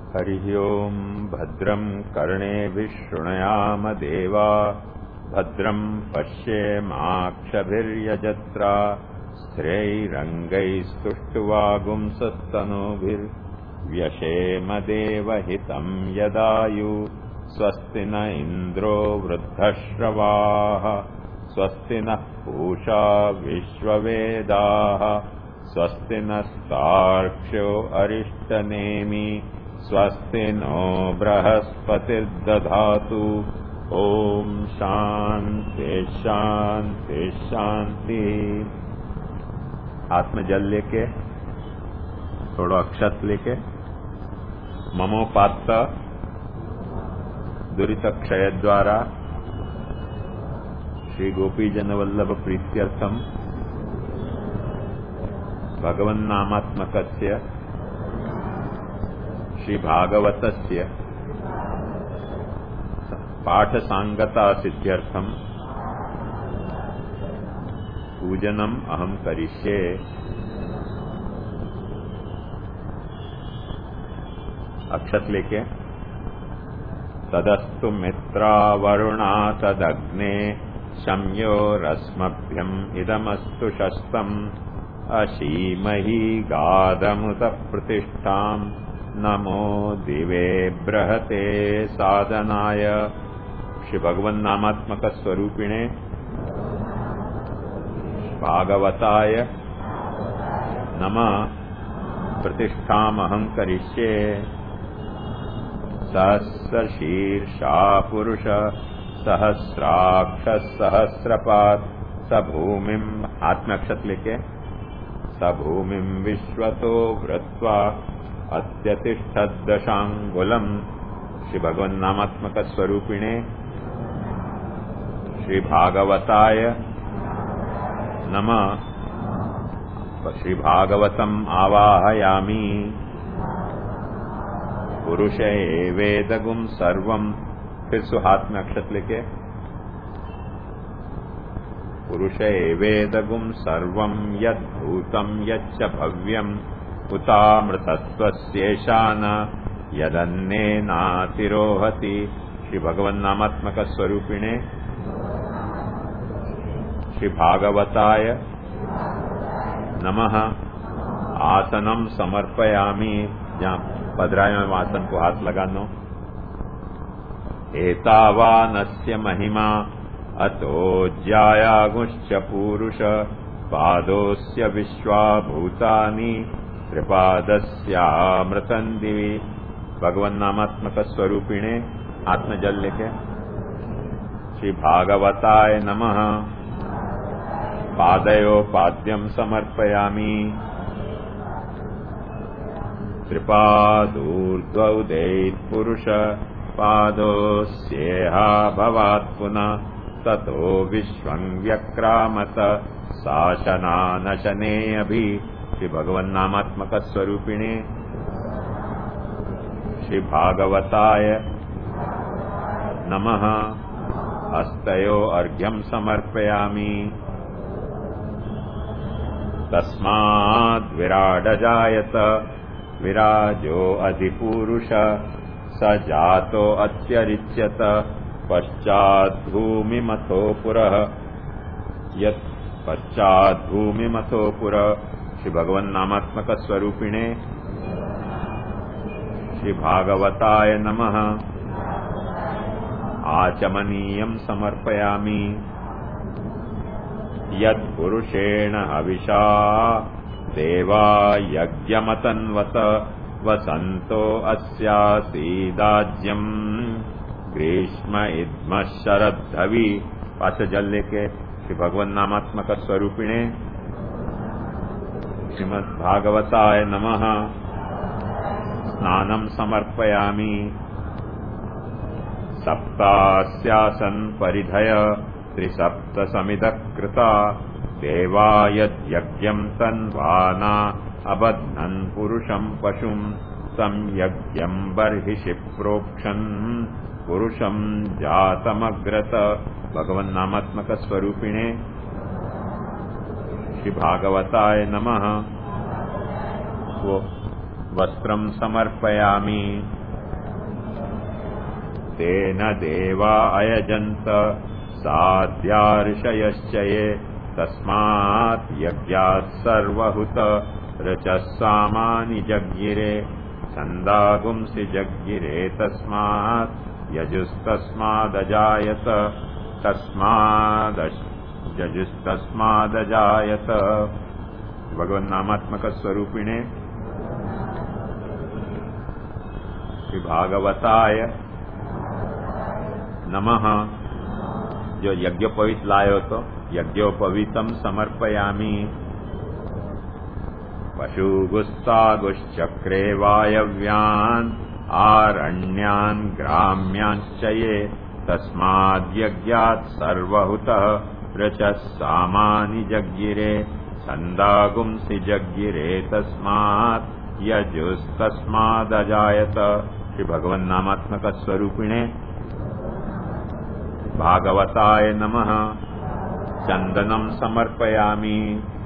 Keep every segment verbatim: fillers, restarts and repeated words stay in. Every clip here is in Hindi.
हरिः ओं भद्रं कर्णेभिः शृणुयाम देवा भद्रं पश्येमाक्षभिर्यजत्रा स्थिरैरङ्गैस्तुष्टुवागुंसस्तनूभिर्व्यशेम देवहितं यदायु स्वस्ति न इन्द्रो वृद्धश्रवाः स्वस्ति नः पूषा विश्ववेदाः स्वस्ति नस्तार्क्ष्यो अरिष्टनेमि स्वस्ति नो बृहस्पतिर्दधातु। ओम शांति शांति शांति। हाथ में जल लेके थोड़ा अक्षत लेके ममोपात्त दुरित क्षय द्वारा श्री गोपीजन वल्लभ प्रीत्यर्थम भगवन्नामात्मकस्य श्री भागवतस्य पाठ सांगता सिद्ध्यर्थम पूजनम अहम करिष्ये। अक्षत लेके तदस्तु मित्रा वरुणा तदग्ने शम्यो रश्मभ्यम इदमस्तु शस्तम अशीमहि गाधमुत प्रतिष्ठाम् नमो दिवे बृहते साधनाय। श्री भगवन् नामात्मक स्वरूपिणे भागवताय नमः प्रतिष्ठामहं करिष्ये। सहस्रशीर्षा पुरुष सहस्राक्ष सहस्रपाद स भूमिम् आत्मक्षत लेके स भूमिम् विश्वतो वृत्वा अत्यतिष्ठद्दशांगुलम्। श्री भगवन् नामात्मक स्वरूपिणे श्री भागवताय नमः। श्री भागवतम् आवाहयामि। पुरुष एवेदगुं सर्वम्। फिर सुहात में अक्षत लेके पुरुष एवेदगुं सर्वम् यद्भूतम् यच्च भव्यम् उतामृतत्वस्येषान यदन्नेनातिरोहति। श्री भगवन्नामात्मक स्वरूपिणे श्री भागवताय नमः। आसनम समर्पयामि। जहाँ पधराएं आसन को हाथ लगानो। एतावानस्य महिमा अतो ज्यायागुश्च पूरुष पादोस्य विश्वा भूतानि त्रिपादस्यामृतं दिवि। भगवन्नामात्मक स्वरूपिणे आत्म जल लेके श्री भागवताय नमः। पादयो पाद्यं समर्पयामि। त्रिपादूर्ध्वौदैत् पुरुष पादोस्येहा भवात् पुनः ततो विश्वं व्यक्रामत शासनानशने अभि। श्री भगवन्नामात्मक स्वरूपिणे श्री भागवताय नमः। हस्तयो अर्घ्यं समर्पयामि। तस्माद् विराडजायत विराजो अधिपुरुष स जातो अत्यरिच्यत पश्चाद्भूमिमथो पुरः यत् पश्चाद्भूमिमथो पुरः। श्री भगवन्नामात्मक स्वरूपिणे श्री भागवताय नमः। आचमनीयं समर्पयामि। यत्पुरुषेण हविषा देवा यज्ञमतन्वत वसन्तो अस्यासीदाज्यम् ग्रीष्म इद्म शरद्धवि। पास जल लेके श्री भगवन्नामात्मक स्वरूपिणे श्रीमद्भागवताय नमः। स्नानं समर्पयामि। सप्तास्यासन् परिधय त्रिसप्त समिदः कृता देवा यद्यज्ञं तन्वाना अबध्नन् पुरुषं पशुं तं यज्ञं बर्हिषि प्रोक्षन् पुरुषं जातमग्रत। भगवन्नामात्मक स्वरूपिणे श्री भागवताय नमः। वस्त्रं समर्पयामि। तेन देवा अयजन्त साध्यार्षयश्च ये तस्मात् यज्ञात् सर्वहुत रचः सामानि जज्ञिरे छन्दागुंसि जज्ञिरे तस्मात् यजुस्तस्मादजायत तस्मादश् यजुस्तस्मादजायत। भगवन नामात्मक स्वरूपिणे श्री भागवताय नमः। जो यज्ञोपवीत लायो तो यज्ञोपवीतम समर्पयामि। पशुगुस्तागुश्चक्रे वायव्यान् आरण्यान् ग्राम्यांश्च ये तस्माद्यज्ञात् सर्वहुतः रचः सामानि जज्ञिरे छन्दागुंसि जज्ञिरे तस्मात् यजुस्तस्मादजायत। श्री भगवन नामात्मक स्वरूपिणे भागवताय नमः। चंदनम समर्पयामि।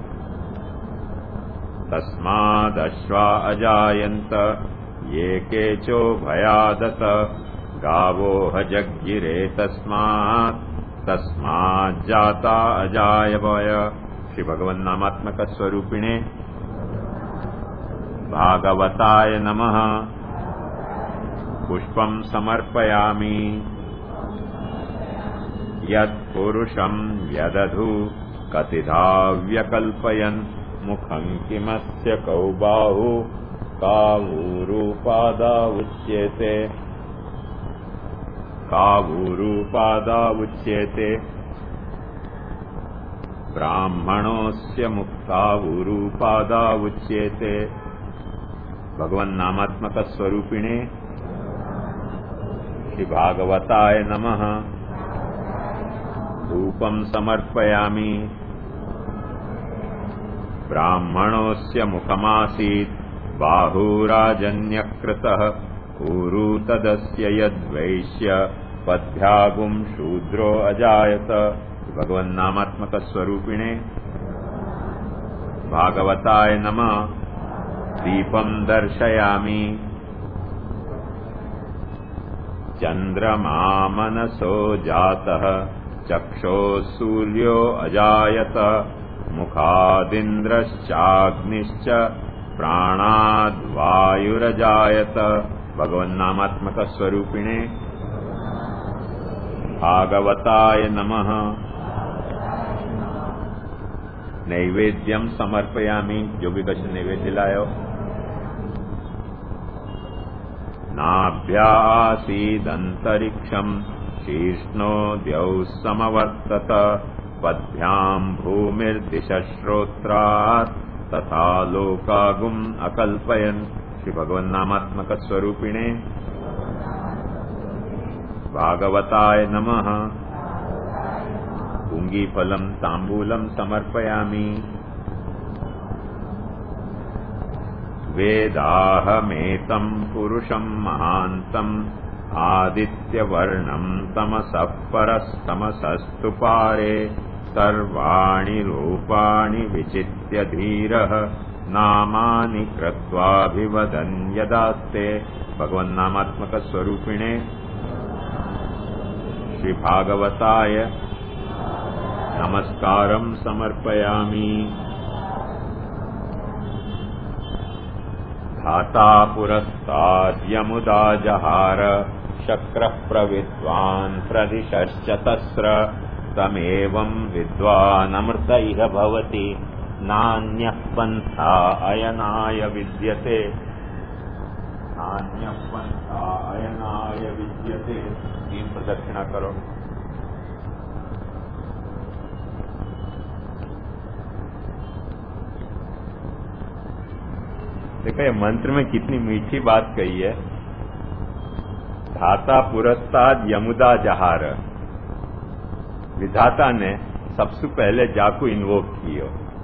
तस्मादश्वा अजायन्त ये केचो भयादत गावोह जज्ञिरे तस्मात् तस्माज्जाता अजायवय। श्री भगवन नामात्मक स्वरूपिणे भागवताय नमः। पुष्पं समर्पयामि। यत्पुरुषं यदधु कतिधा व्यकल्पयन् मुखं किमस्य कौ बाहु कावूरूपादा उच्येते कावूरूपादा उच्येते। ब्राह्मणोस्य मुक्तावूरूपादा उच्येते। भगवन नामात्मक स्वरूपिणे श्री भागवताय नमः। धूपं समर्पयामि। ब्राह्मणोस्य मुखमासीत् बाहुराजन्यकृतः ऊरू तदस्य यद्वैश्य पद्भ्यागुं शूद्रो अजायत। भगवन नामात्मक स्वरूपिणे भागवताय नमः। दीपं दर्शयामि। चंद्रमा मनसो जातः चक्षुः सूर्यो अजायत मुखादिन्द्रश्चाग्निश्च प्राणाद्वायुरजायत। भगवन नामात्मक स्वरूपिणे भागवताय नमः। नैवेद्यम समर्पयामि। जो भी कछ नैवेद्य लायो। नाभ्यासीदन्तरिक्षं शीर्ष्णो द्यौः समवर्तत पद्भ्यां भूमिर्दिशश्रोत्रात् तथा लोकागुम् अकल्पयन्। श्री भगवन नामात्मक स्वरूपिणे भागवताय नमः। पुंगीफलं तांबूलं समर्पयामि। वेदाहमेतं पुरुषं महान्तम् आदित्यवर्णं तमसः परस्तमसस्तु पारे सर्वाणि रूपाणि विचित्य धीरः नामानि कृत्वाभिवदन् यदास्ते। भगवन् नामात्मक स्वरूपिणे श्री भागवताय नमस्कारं समर्पयामि। धाता पुरस्ताद्यमुदा जहार शक्रः प्रविद्वान् प्रदिशश्चतस्र तमेवं विद्वानमृत इह भवति नान्यः पन्था अयनाय विद्यते नान्यः पन्था अयनाय विद्यते। तीन प्रदक्षिणा करो। देखो ये मंत्र में कितनी मीठी बात कही है। धाता पुरस्ताद यमुदा जहार। विधाता ने सबसे पहले जाकू इन्वोक कियो।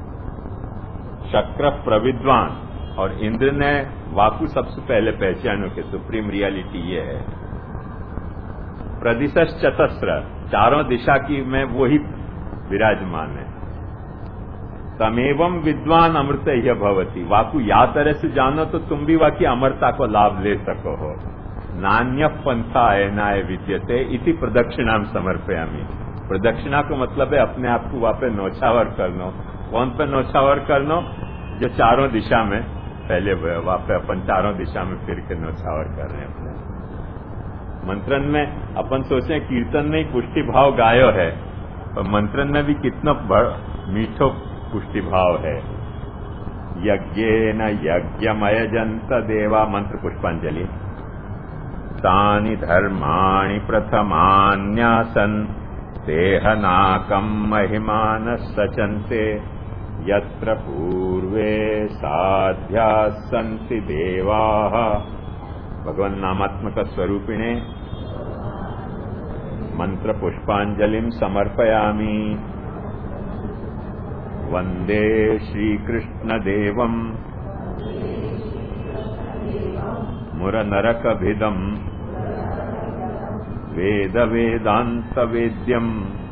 शक्र प्रविद्वान और इंद्र ने वाकु सबसे पहले पहचानो कि सुप्रीम रियलिटी ये है। प्रदिशस चतस्र चारों दिशा की में वो ही विराजमान है। तमेवं विद्वान अमृत यह भवती। वाकु या तरह से जानो तो तुम भी वाकी अमरता को लाभ ले सको हो। नान्य पंथा अयनाय विद्यते इति प्रदक्षिणाम समर्पयामि। प्रदक्षिणा का मतलब है अपने आप को वहां पे नौछावर करना। कौन पे नौछावर करना? जो चारों दिशा में, पहले वहां पे अपन चारों दिशा में फिर के नौछावर कर रहे हैं अपने। मंत्रन में अपन सोचे कीर्तन में ही पुष्टि भाव गायो है, और मंत्रन में भी कितना मीठो पुष्टि भाव है। यज्ञेन यज्ञमयजंत देवा, मंत्र पुष्पांजलि। तानि धर्माणि प्रथमान्यासन् देहनाकं महिमानः सचन्ते यत्र पूर्वे साध्याः सन्ति देवाः। भगवन् नामात्मक स्वरूपिणे मंत्र पुष्पांजलिं समर्पयामि। वंदे श्रीकृष्णदेवम् मुरनरकभिदम् वेद वेदान्तवेद्यम्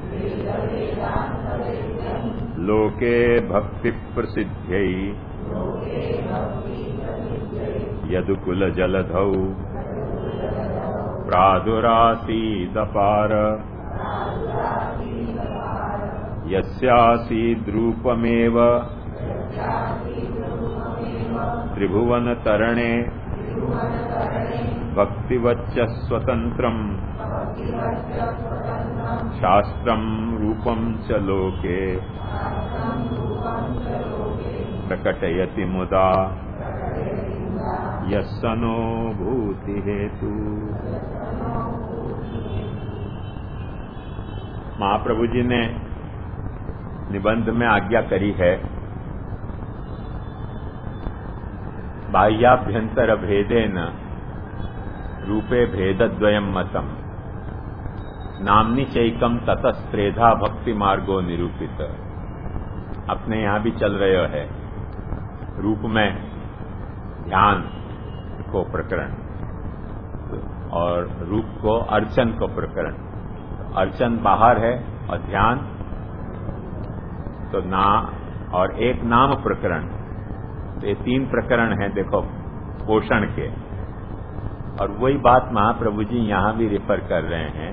लोके भक्तिप्रसिद्ध्यै यदुकुलजलधौ प्रादुरासीदपार। यस्यासीद्रूपमेव त्रिभुवनतरणे भक्तिवच्च स्वतन्त्रम् शास्त्रम् रूपम् च लोके प्रकटयति मुदा यस्सनो भूति हेतु। महाप्रभु जी ने निबंध में आज्ञा करी है, बाह्याभ्यंतर भेदेन रूपे भेदद्वयम् मतम् नाम्नि चैकम ततस्त्रेधा भक्ति मार्गो निरूपित। अपने यहां भी चल रहे है रूप में ध्यान को प्रकरण और रूप को अर्चन को प्रकरण। अर्चन बाहर है और ध्यान तो ना, और एक नाम प्रकरण। तो ये तीन प्रकरण हैं देखो पोषण के, और वही बात महाप्रभु जी यहां भी रेफर कर रहे हैं।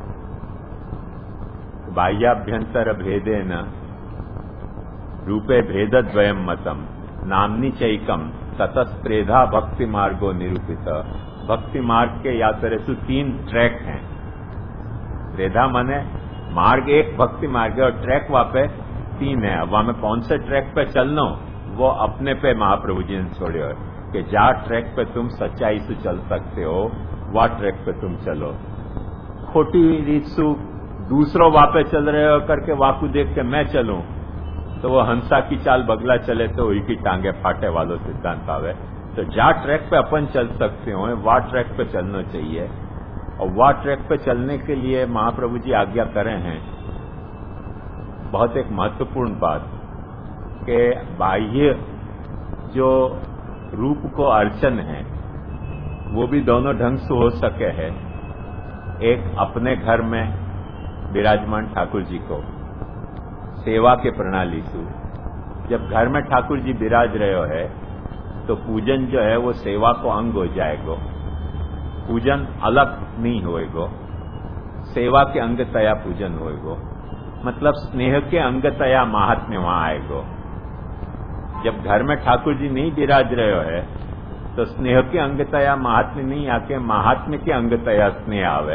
बाह्याभ्यंतर भेदेन रूपे भेदद्वयम् मतम नाम्नि चैकम ततस्त्रेधा भक्ति मार्गो निरूपित। भक्ति मार्ग के या तरह से तीन ट्रैक हैं। त्रेधा माने मार्ग एक भक्ति मार्ग है और ट्रैक वहां पे तीन है। अब वहां में कौन से ट्रैक पे चलना वो अपने पे महाप्रभु जी ने छोड़े हो कि जा ट्रैक पे तुम सच्चाई से चल सकते हो वह ट्रैक पे तुम चलो। खोटी रीत सु दूसरों वहां पे चल रहे हो करके वाकू देख के मैं चलूं तो वो हंसा की चाल बगला चले तो वही की टांगे फाटे वालों सिद्धांत आवे। तो जा ट्रैक पे अपन चल सकते हो वह ट्रैक पे चलना चाहिए। और वह ट्रैक पे चलने के लिए महाप्रभु जी आज्ञा करे हैं बहुत एक महत्वपूर्ण बात कि बाह्य जो रूप को अर्चन है वो भी दोनों ढंग से हो सके है। एक अपने घर में विराजमान ठाकुर जी को सेवा के प्रणाली से, जब घर में ठाकुर जी विराज रहे हो है तो पूजन जो है वो सेवा को अंग हो जाएगा। पूजन अलग नहीं होएगा, सेवा के अंगतया पूजन होएगा। मतलब स्नेह के अंगतया महात्म्य वहां आएगा। जब घर में ठाकुर जी नहीं विराज रहे हो है तो स्नेह के अंगतया महात्म्य नहीं आके महात्म्य के अंगतया स्नेह आवे।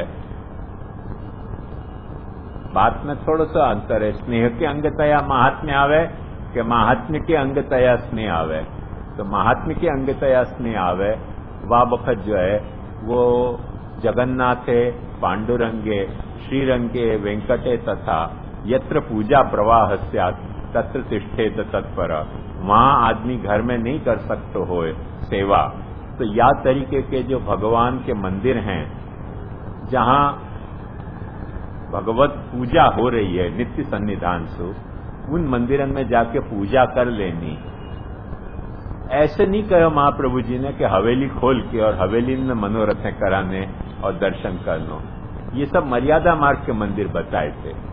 बात में थोड़ा सा अंतर है, स्नेह के अंगतया महात्म्य आवे कि महात्म्य के अंगतया स्नेह आवे। तो महात्म्य के अंगतया स्नेह आवे वह वक्त जो है वो जगन्नाथे पांडुरंगे श्रीरंगे वेंकटे तथा यत्र पूजा प्रवाह स्यात् तत्र तिष्ठेत तत्पर। वहां आदमी घर में नहीं कर सकते हो सेवा। तो या तरीके के जो भगवान के मंदिर हैं जहां भगवत पूजा हो रही है नित्य सन्निधान से, उन मंदिरों में जाके पूजा कर लेनी। ऐसे नहीं कहो महाप्रभु जी ने कि हवेली खोल के और हवेली में मनोरथें कराने और दर्शन करना। ये सब मर्यादा मार्ग के मंदिर बताए थे।